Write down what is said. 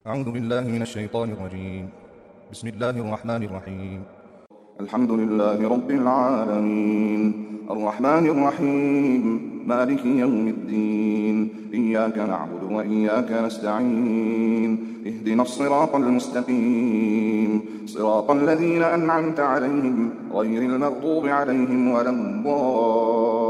أعوذ بالله من الشيطان الرجيم. بسم الله الرحمن الرحيم. الحمد لله رب العالمين الرحمن الرحيم مالك يوم الدين إياك نعبد وإياك نستعين اهدنا الصراط المستقيم صراط الذين أنعمت عليهم غير المغضوب عليهم ولا الضالين